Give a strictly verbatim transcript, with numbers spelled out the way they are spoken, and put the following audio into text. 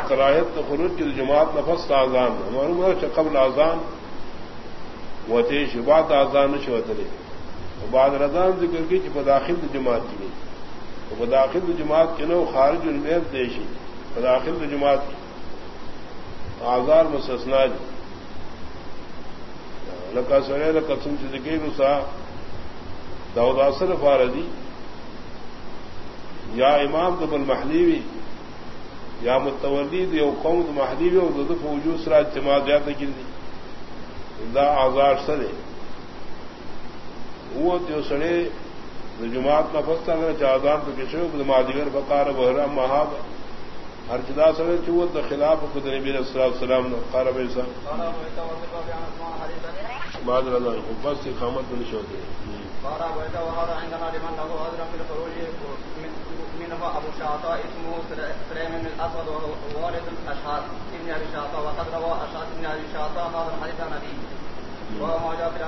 کراہت خروج کی جماعت نفس آزان ہمارے قبل آزان وہ تھے شبات آزان شوترے بعد رضان ذکر کی کہ بداخل جماعت کی گئی بداخل جماعت کے نو خارج المید دیشی بداخل جماعت کی آزار مستثنا لکا سرے لکسم صدقی رسا داوداثر فارضی یا امام دب المحلیوی یا متولید یا قوم محلیوی اور ددف وجود سرا اجتماع زیادہ گردی دا آزار سرے وہ تو سڑے جماعت نہ پستا کر چادان تو کشو مادگر بقار بحرا محاب ہر جدا سڑے چوت خلاف خود نبی علیہ السلام نے قارب ایسا بعد رضا بس اقامت نہیں ہوتے ابو شعطاء اسمه سليم بن الاسود وهو والد الاشعاث ابن ابي شعطاء وقد روى اشعاث ابن ابي شعطاء هذا الحديث عن ابيه وهو موجود